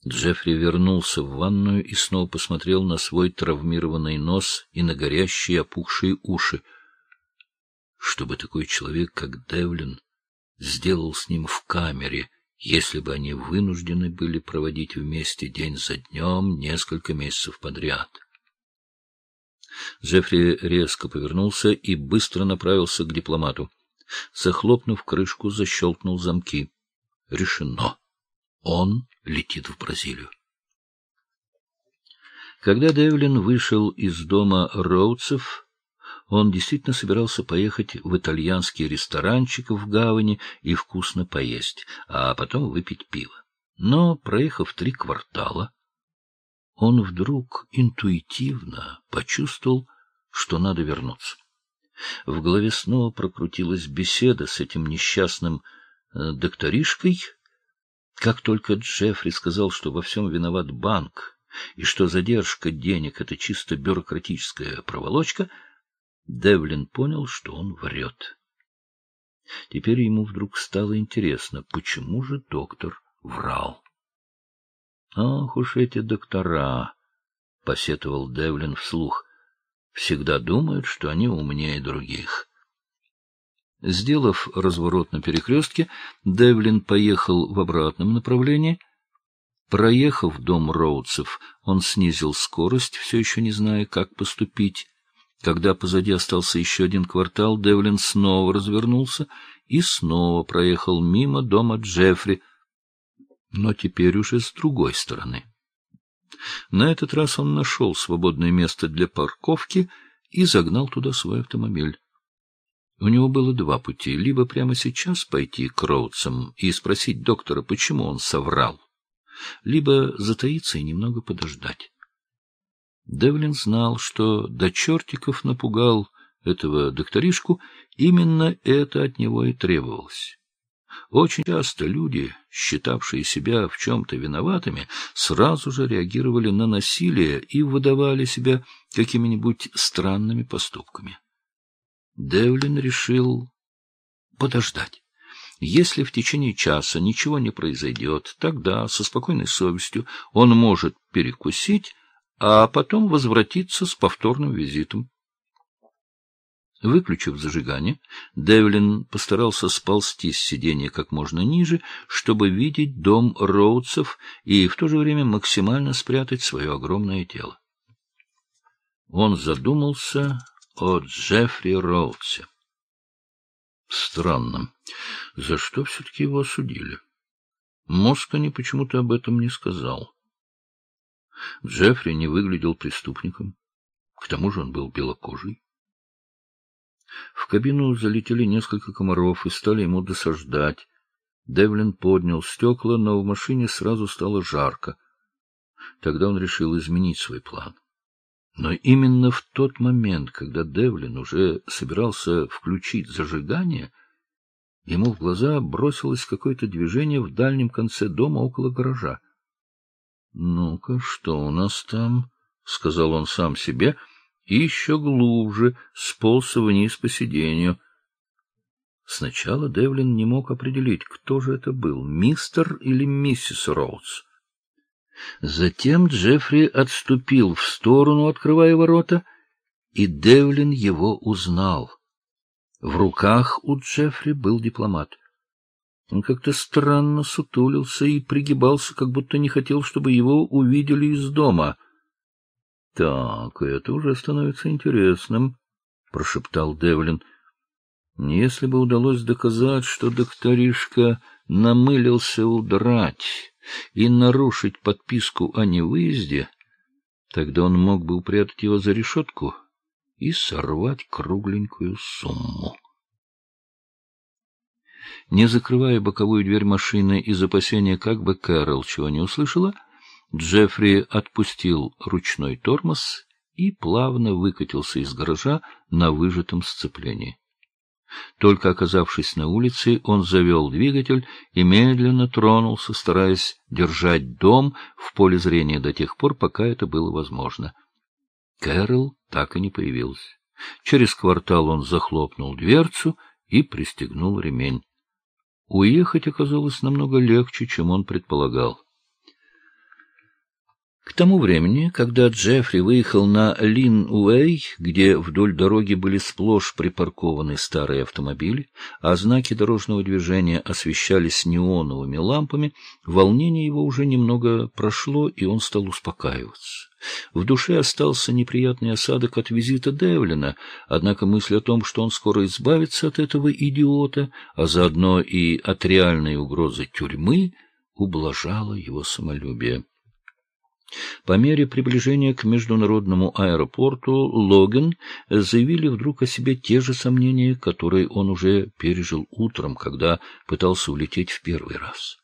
Джеффри вернулся в ванную и снова посмотрел на свой травмированный нос и на горящие опухшие уши. Что бы такой человек, как Девлин, сделал с ним в камере, если бы они вынуждены были проводить вместе день за днем несколько месяцев подряд? Джеффри резко повернулся и быстро направился к дипломату. Захлопнув крышку, защелкнул замки. Решено. Он летит в Бразилию. Когда Девлин вышел из дома Роудсов, он действительно собирался поехать в итальянский ресторанчик в гавани и вкусно поесть, а потом выпить пиво. Но, проехав 3 квартала, он вдруг интуитивно почувствовал, что надо вернуться. В голове снова прокрутилась беседа с этим несчастным докторишкой. Как только Джеффри сказал, что во всем виноват банк и что задержка денег — это чисто бюрократическая проволочка, Девлин понял, что он врет. Теперь ему вдруг стало интересно, почему же доктор врал. — Ах уж эти доктора! — посетовал Девлин вслух. — Всегда думают, что они умнее других. Сделав разворот на перекрестке, Девлин поехал в обратном направлении. Проехав дом Роудсов, он снизил скорость, все еще не зная, как поступить. Когда позади остался еще 1 квартал, Девлин снова развернулся и снова проехал мимо дома Джеффри, но теперь уже с другой стороны. На этот раз он нашел свободное место для парковки и загнал туда свой автомобиль. У него было 2 пути: либо прямо сейчас пойти к Роудсам и спросить доктора, почему он соврал, либо затаиться и немного подождать. Девлин знал, что до чертиков напугал этого докторишку, именно это от него и требовалось. Очень часто люди, считавшие себя в чем-то виноватыми, сразу же реагировали на насилие и выдавали себя какими-нибудь странными поступками. Девлин решил подождать. Если в течение часа ничего не произойдет, тогда со спокойной совестью он может перекусить, а потом возвратиться с повторным визитом. Выключив зажигание, Девлин постарался сползти с сиденья как можно ниже, чтобы видеть дом Роудсов и в то же время максимально спрятать свое огромное тело. Он задумался о Джеффри Роудсе. Странно, за что все-таки его осудили? Москони почему-то об этом не сказал. Джеффри не выглядел преступником, к тому же он был белокожий. В кабину залетели несколько комаров и стали ему досаждать. Девлин поднял стекла, но в машине сразу стало жарко. Тогда он решил изменить свой план. Но именно в тот момент, когда Девлин уже собирался включить зажигание, ему в глаза бросилось какое-то движение в дальнем конце дома около гаража. — Ну-ка, что у нас там? — сказал он сам себе, и еще глубже сполз вниз по сиденью. Сначала Девлин не мог определить, кто же это был, мистер или миссис Роудс. Затем Джеффри отступил в сторону, открывая ворота, и Девлин его узнал. В руках у Джеффри был дипломат. Он как-то странно сутулился и пригибался, как будто не хотел, чтобы его увидели из дома. — Так, это уже становится интересным, — прошептал Девлин. Если бы удалось доказать, что докторишка намылился удрать и нарушить подписку о невыезде, тогда он мог бы упрятать его за решетку и сорвать кругленькую сумму. Не закрывая боковую дверь машины из опасения, как бы Кэрол чего не услышала, Джеффри отпустил ручной тормоз и плавно выкатился из гаража на выжатом сцеплении. Только оказавшись на улице, он завел двигатель и медленно тронулся, стараясь держать дом в поле зрения до тех пор, пока это было возможно. Кэрол так и не появилась. Через квартал он захлопнул дверцу и пристегнул ремень. Уехать оказалось намного легче, чем он предполагал. К тому времени, когда Джеффри выехал на Лин-Уэй, где вдоль дороги были сплошь припаркованы старые автомобили, а знаки дорожного движения освещались неоновыми лампами, волнение его уже немного прошло, и он стал успокаиваться. В душе остался неприятный осадок от визита Девлина, однако мысль о том, что он скоро избавится от этого идиота, а заодно и от реальной угрозы тюрьмы, ублажала его самолюбие. По мере приближения к международному аэропорту Логан заявили вдруг о себе те же сомнения, которые он уже пережил утром, когда пытался улететь в первый раз.